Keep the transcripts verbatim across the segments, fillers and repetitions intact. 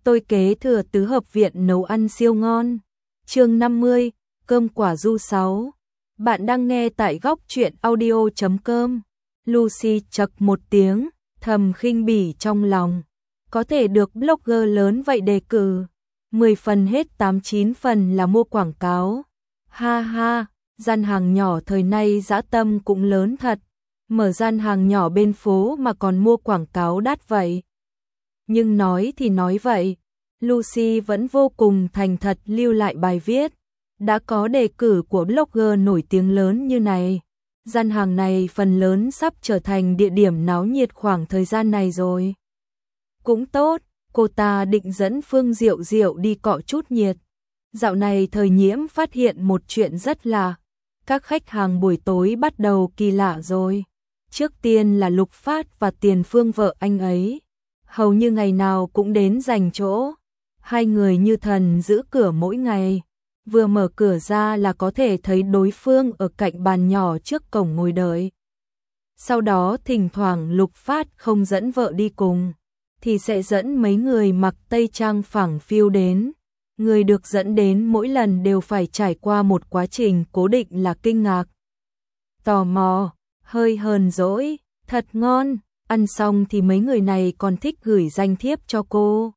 Tôi kế thừa tứ hợp viện nấu ăn siêu ngon. Chương năm mươi, cơm quả du sáu. Bạn đang nghe tại góc truyện audio chấm com. Lucy chậc một tiếng, thầm khinh bỉ trong lòng. Có thể được blogger lớn vậy đề cử. mười phần hết tám chín phần là mua quảng cáo. Ha ha, gian hàng nhỏ thời nay dã tâm cũng lớn thật. Mở gian hàng nhỏ bên phố mà còn mua quảng cáo đắt vậy. Nhưng nói thì nói vậy, Lucy vẫn vô cùng thành thật lưu lại bài viết. Đã có đề cử của blogger nổi tiếng lớn như này. Gian hàng này phần lớn sắp trở thành địa điểm náo nhiệt khoảng thời gian này rồi. Cũng tốt, cô ta định dẫn Phương Diệu Diệu đi cọ chút nhiệt. Dạo này Thời Nhiễm phát hiện một chuyện rất lạ. Các khách hàng buổi tối bắt đầu kỳ lạ rồi. Trước tiên là Lục Phát và Tiền Phương vợ anh ấy. Hầu như ngày nào cũng đến giành chỗ. Hai người như thần giữ cửa mỗi ngày. Vừa mở cửa ra là có thể thấy đối phương ở cạnh bàn nhỏ trước cổng ngồi đợi. Sau đó thỉnh thoảng Lục Phát không dẫn vợ đi cùng, thì sẽ dẫn mấy người mặc tây trang phẳng phiu đến. Người được dẫn đến mỗi lần đều phải trải qua một quá trình cố định là kinh ngạc, tò mò, hơi hờn dỗi, thật ngon. Ăn xong thì mấy người này còn thích gửi danh thiếp cho cô.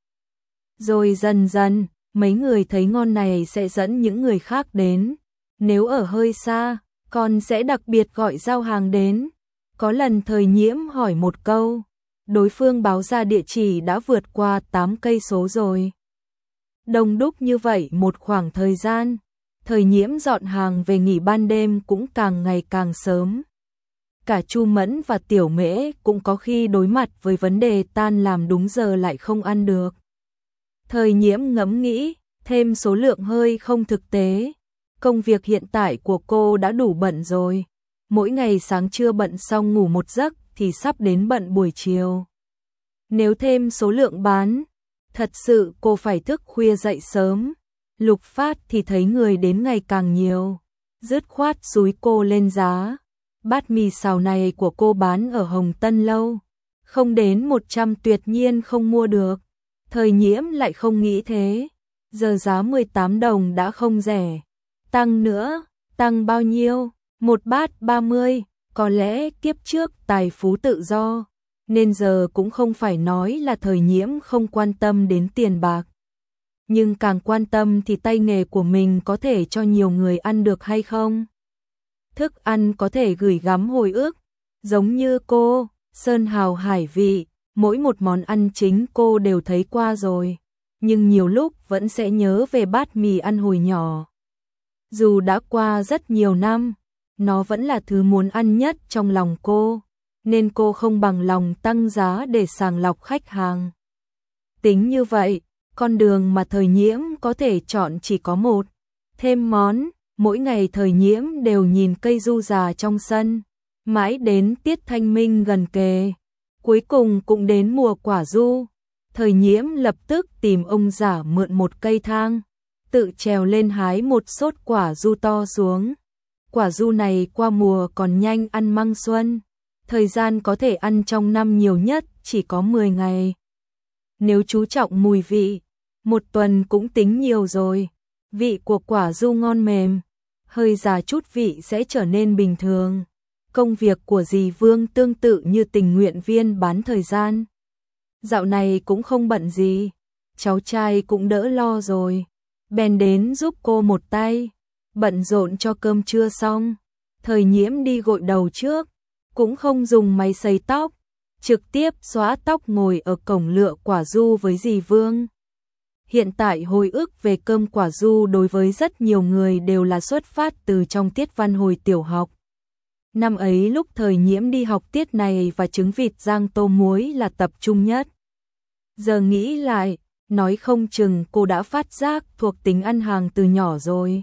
Rồi dần dần, mấy người thấy ngon này sẽ dẫn những người khác đến. Nếu ở hơi xa, còn sẽ đặc biệt gọi giao hàng đến. Có lần Thời Nhiễm hỏi một câu, đối phương báo ra địa chỉ đã vượt qua tám cây số rồi. Đông đúc như vậy một khoảng thời gian, Thời Nhiễm dọn hàng về nghỉ ban đêm cũng càng ngày càng sớm. Cả Chu Mẫn và Tiểu Mễ cũng có khi đối mặt với vấn đề tan làm đúng giờ lại không ăn được. Thời Nhiễm ngẫm nghĩ, thêm số lượng hơi không thực tế. Công việc hiện tại của cô đã đủ bận rồi. Mỗi ngày sáng trưa bận xong ngủ một giấc thì sắp đến bận buổi chiều. Nếu thêm số lượng bán, thật sự cô phải thức khuya dậy sớm. Lục Phát thì thấy người đến ngày càng nhiều, dứt khoát xúi cô lên giá. Bát mì xào này của cô bán ở Hồng Tân Lâu, không đến một trăm tuyệt nhiên không mua được. Thời Nhiễm lại không nghĩ thế. Giờ giá mười tám đồng đã không rẻ. Tăng nữa, tăng bao nhiêu? Một bát ba mươi, có lẽ kiếp trước tài phú tự do, nên giờ cũng không phải nói là Thời Nhiễm không quan tâm đến tiền bạc. Nhưng càng quan tâm thì tay nghề của mình có thể cho nhiều người ăn được hay không? Thức ăn có thể gửi gắm hồi ức, giống như cô, sơn hào hải vị, mỗi một món ăn chính cô đều thấy qua rồi, nhưng nhiều lúc vẫn sẽ nhớ về bát mì ăn hồi nhỏ. Dù đã qua rất nhiều năm, nó vẫn là thứ muốn ăn nhất trong lòng cô, nên cô không bằng lòng tăng giá để sàng lọc khách hàng. Tính như vậy, con đường mà Thời Nhiễm có thể chọn chỉ có một, thêm món. Mỗi ngày Thời Nhiễm đều nhìn cây du già trong sân, mãi đến tiết thanh minh gần kề. Cuối cùng cũng đến mùa quả du. Thời Nhiễm lập tức tìm ông già mượn một cây thang, tự trèo lên hái một sốt quả du to xuống. Quả du này qua mùa còn nhanh ăn măng xuân, thời gian có thể ăn trong năm nhiều nhất chỉ có mười ngày. Nếu chú trọng mùi vị, một tuần cũng tính nhiều rồi. Vị của quả du ngon mềm, hơi già chút vị sẽ trở nên bình thường. Công việc của dì Vương tương tự như tình nguyện viên bán thời gian. Dạo này cũng không bận gì, cháu trai cũng đỡ lo rồi, bèn đến giúp cô một tay. Bận rộn cho cơm trưa xong, Thời Nhiễm đi gội đầu trước, cũng không dùng máy sấy tóc, trực tiếp xóa tóc ngồi ở cổng lựa quả du với dì Vương. Hiện tại hồi ức về cơm quả du đối với rất nhiều người đều là xuất phát từ trong tiết văn hồi tiểu học. Năm ấy lúc Thời Nhiễm đi học tiết này và trứng vịt rang tô muối là tập trung nhất. Giờ nghĩ lại, nói không chừng cô đã phát giác thuộc tính ăn hàng từ nhỏ rồi.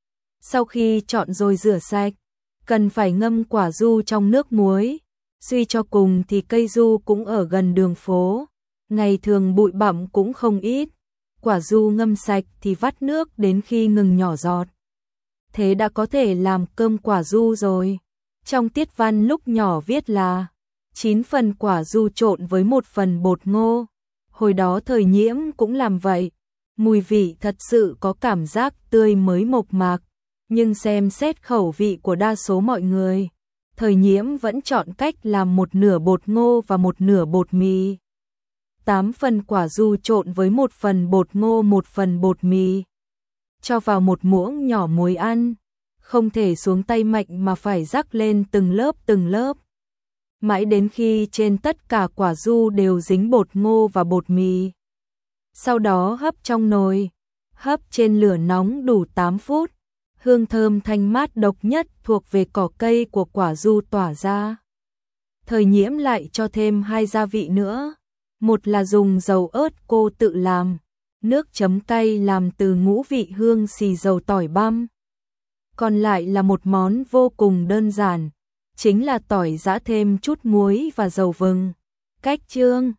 Sau khi chọn rồi rửa sạch, cần phải ngâm quả du trong nước muối. Suy cho cùng thì cây du cũng ở gần đường phố, ngày thường bụi bặm cũng không ít. Quả du ngâm sạch thì vắt nước đến khi ngừng nhỏ giọt. Thế đã có thể làm cơm quả du rồi. Trong tiết văn lúc nhỏ viết là chín phần quả du trộn với một phần bột ngô. Hồi đó Thời Nhiễm cũng làm vậy, mùi vị thật sự có cảm giác tươi mới mộc mạc, nhưng xem xét khẩu vị của đa số mọi người, Thời Nhiễm vẫn chọn cách làm một nửa bột ngô và một nửa bột mì. tám phần quả du trộn với một phần bột ngô một phần bột mì. Cho vào một muỗng nhỏ muối ăn, không thể xuống tay mạnh mà phải rắc lên từng lớp từng lớp. Mãi đến khi trên tất cả quả du đều dính bột ngô và bột mì. Sau đó hấp trong nồi, hấp trên lửa nóng đủ tám phút, hương thơm thanh mát độc nhất thuộc về cỏ cây của quả du tỏa ra. Thời Nhiễm lại cho thêm hai gia vị nữa, một là dùng dầu ớt cô tự làm, nước chấm cay làm từ ngũ vị hương xì dầu tỏi băm. Còn lại là một món vô cùng đơn giản, chính là tỏi giã thêm chút muối và dầu vừng. Cách chương